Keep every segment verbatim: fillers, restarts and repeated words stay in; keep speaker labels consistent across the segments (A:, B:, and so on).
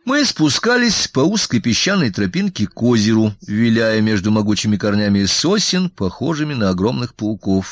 A: Мы спускались по узкой песчаной тропинке к озеру, виляя между могучими корнями сосен, похожими на огромных пауков.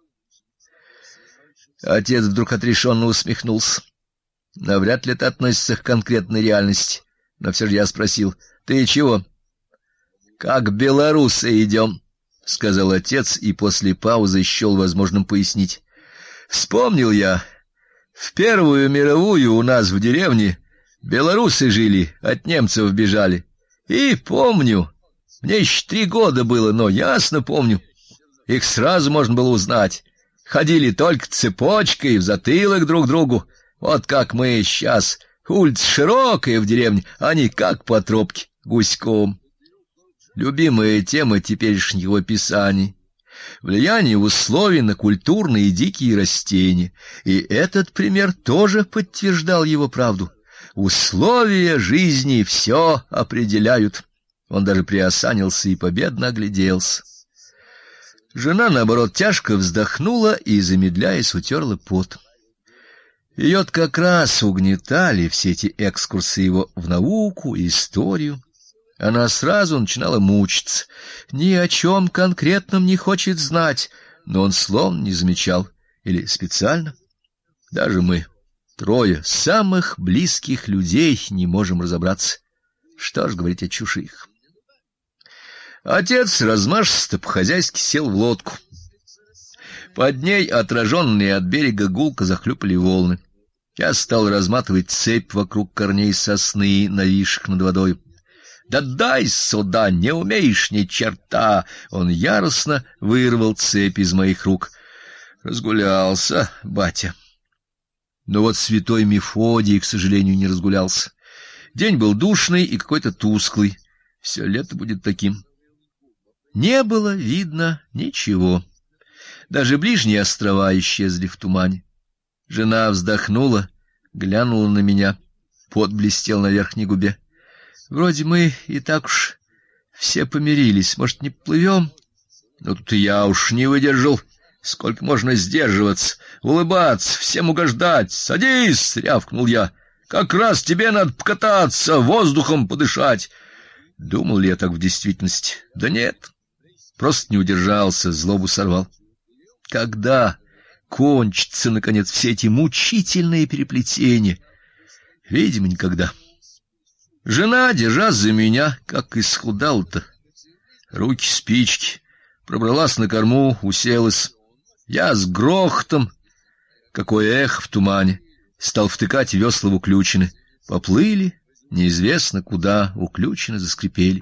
A: Отец вдруг отрешенно усмехнулся. Навряд ли это относится к конкретной реальности, но все же я спросил: "Ты чего?" "Как белорусы идем", — сказал отец и после паузы счел возможным пояснить. "Вспомнил я, в Первую мировую у нас в деревне белорусы жили, от немцев бежали. И помню, мне еще три года было, но ясно помню, их сразу можно было узнать. Ходили только цепочкой в затылок друг другу, вот как мы сейчас. Улица широкая в деревне, они как по тропке, гуськом". Любимая тема теперешних описаний — влияние условий на культурные и дикие растения, и этот пример тоже подтверждал его правду. Условия жизни все определяют. Он даже приосанился и победно огляделся. Жена, наоборот, тяжко вздохнула и, замедляясь, утерла пот. Ее как раз угнетали все эти экскурсы его в науку и историю. Она сразу начинала мучиться. Ни о чем конкретном не хочет знать, но он словно не замечал. Или специально. Даже мы, трое самых близких людей, не можем разобраться. Что ж говорить о чужих. Отец размашисто по-хозяйски сел в лодку. Под ней, отраженные от берега, гулко захлюпали волны. Я стал разматывать цепь вокруг корней сосны, нависших над водой. "Да дай сюда, не умеешь ни черта!" Он яростно вырвал цепь из моих рук. Разгулялся, батя. Но вот святой Мефодий, к сожалению, не разгулялся. День был душный и какой-то тусклый. Все лето будет таким. Не было видно ничего. Даже ближние острова исчезли в тумане. Жена вздохнула, глянула на меня. Пот блестел на верхней губе. "Вроде мы и так уж все помирились. Может, не плывем?" Но тут и я уж не выдержал. Сколько можно сдерживаться, улыбаться, всем угождать? "Садись", — рявкнул я. "Как раз тебе надо покататься, воздухом подышать". Думал ли я так в действительности? Да нет. Просто не удержался, злобу сорвал. Когда кончатся, наконец, все эти мучительные переплетения? Видимо, никогда. Жена, держась за меня, как исхудала-то. Руки спички. Пробралась на корму, уселась. Я с грохотом, какое эхо в тумане, стал втыкать весла в уключины. Поплыли, неизвестно куда, уключины заскрипели.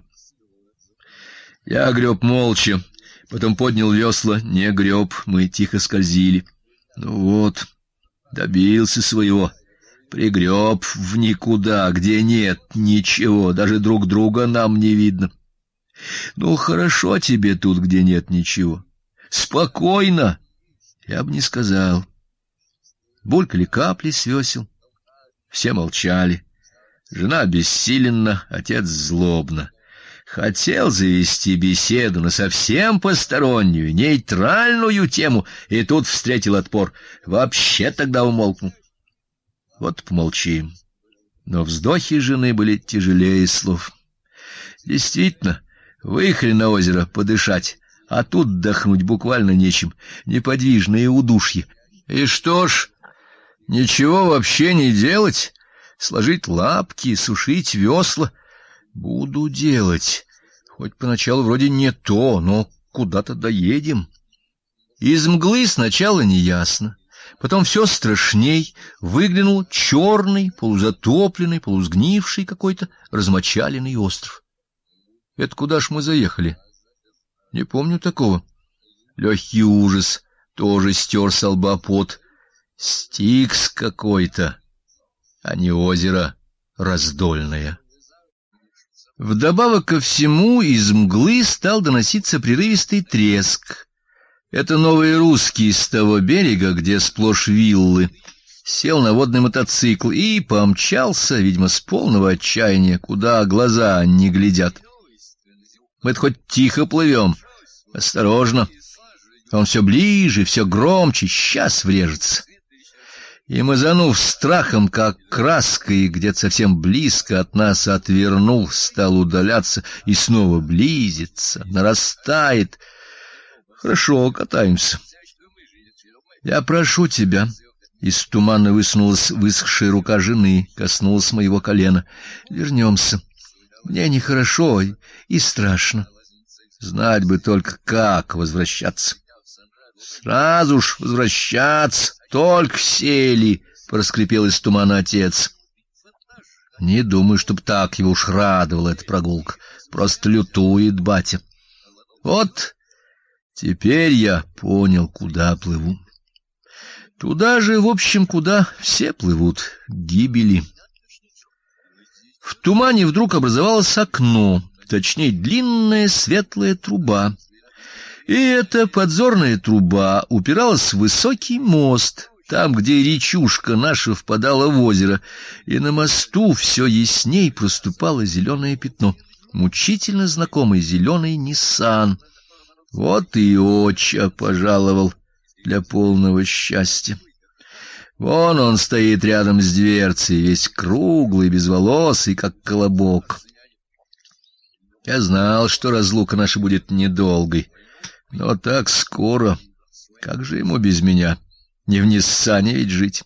A: Я греб молча, потом поднял весла, не греб, мы тихо скользили. Ну вот, добился своего. Пригреб в никуда, где нет ничего, даже друг друга нам не видно. Ну, хорошо тебе тут, где нет ничего. Спокойно, я бы не сказал. Булькали капли с весел. Все молчали. Жена бессиленно, отец злобно. Хотел завести беседу на совсем постороннюю, нейтральную тему, и тут встретил отпор. Вообще тогда умолкнул. Вот помолчим. Но вздохи жены были тяжелее слов. Действительно, выехали на озеро подышать, а тут отдохнуть буквально нечем, неподвижное удушье. И что ж, ничего вообще не делать? Сложить лапки, сушить весла? Буду делать. Хоть поначалу вроде не то, но куда-то доедем. Из мглы сначала неясно. Потом все страшней, выглянул черный, полузатопленный, полусгнивший какой-то размочаленный остров. Это куда ж мы заехали? Не помню такого. Легкий ужас тоже стер со лба пот. Стикс какой-то, а не озеро Раздольное. Вдобавок ко всему из мглы стал доноситься прерывистый треск. Это новые русские с того берега, где сплошь виллы, сел на водный мотоцикл и помчался, видимо, с полного отчаяния, куда глаза не глядят. Мы-то хоть тихо плывем, осторожно. Он все ближе, все громче, сейчас врежется. и, мазанув страхом, как краской, где-то совсем близко от нас отвернул, стал удаляться и снова близится, нарастает. Хорошо, катаемся. Я прошу тебя. Из тумана высунулась высохшая рука жены, коснулась моего колена. Вернемся. Мне нехорошо и, и страшно. Знать бы только, как возвращаться. Сразу ж возвращаться, только сели, проскрипел из тумана отец. Не думаю, чтоб так его уж радовала эта прогулка. Просто лютует батя. Вот теперь я понял, куда плыву. Туда же, в общем, куда все плывут, к гибели. В тумане вдруг образовалось окно, точнее, длинная светлая труба. И эта подзорная труба упиралась в высокий мост, там, где речушка наша впадала в озеро, и на мосту все ясней проступало зеленое пятно, мучительно знакомый зеленый Ниссан. Вот и отча пожаловал для полного счастья. Вон он стоит рядом с дверцей, весь круглый, безволосый, как колобок. Я знал, что разлука наша будет недолгой, но так скоро. Как же ему без меня? Не в Ниссане ведь жить.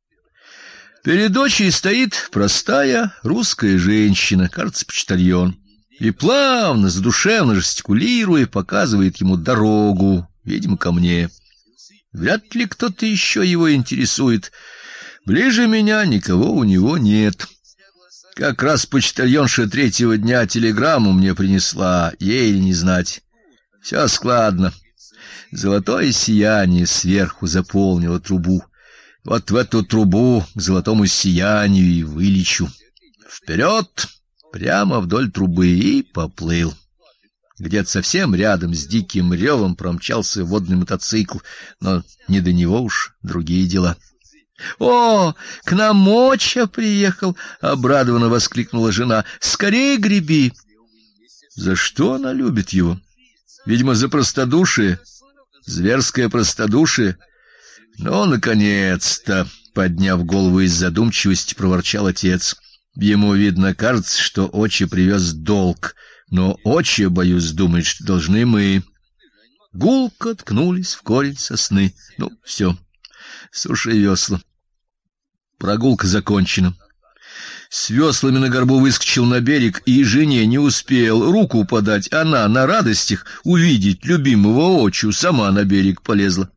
A: Перед дочерью стоит простая русская женщина, кажется, почтальон, и плавно, задушевно жестикулируя, показывает ему дорогу, видимо, ко мне. Вряд ли кто-то еще его интересует. Ближе меня никого у него нет. Как раз почтальонша третьего дня телеграмму мне принесла, ей не знать. Все складно. Золотое сияние сверху заполнило трубу. Вот в эту трубу к золотому сиянию и вылечу. Вперед, прямо вдоль трубы, и поплыл. Где-то совсем рядом с диким ревом промчался водный мотоцикл, но не до него уж, другие дела. О, к нам Моча приехал, обрадованно воскликнула жена. Скорее греби. За что она любит его? Видимо, за простодушие, зверское простодушие. Ну, наконец-то, подняв голову из задумчивости, проворчал отец. Ему, видно, кажется, что отче привез долг. Но отче, боюсь, думает, что должны мы. Гулко ткнулись в корень сосны. Ну, все, суши весла. Прогулка закончена. С веслами на горбу выскочил на берег, и жене не успел руку подать. Она на радостях увидеть любимого отчу сама на берег полезла.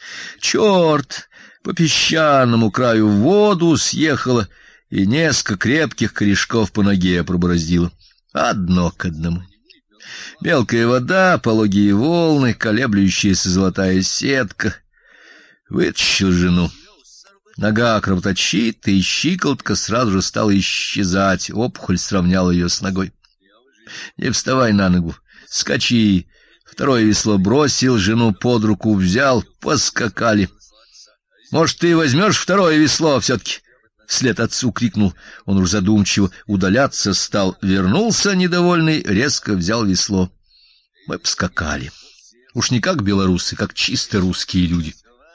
A: Черт! По песчаному краю в воду съехала и несколько крепких корешков по ноге пробороздила. Одно к одному. Мелкая вода, пологие волны, колеблющаяся золотая сетка. Вытащил жену. Нога кровоточит, и щиколотка сразу же стала исчезать. Опухоль сравняла ее с ногой. Не вставай на ногу, скачи. Второе весло бросил, жену под руку взял, поскакали. Может, ты возьмешь второе весло все-таки? Вслед отцу крикнул. Он уж задумчиво удаляться стал, вернулся недовольный, резко взял весло. Мы поскакали. Уж не как белорусы, как чисто русские люди.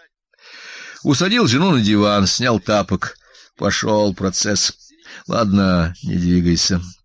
A: Усадил жену на диван, снял тапок. Пошел процесс. Ладно, не двигайся.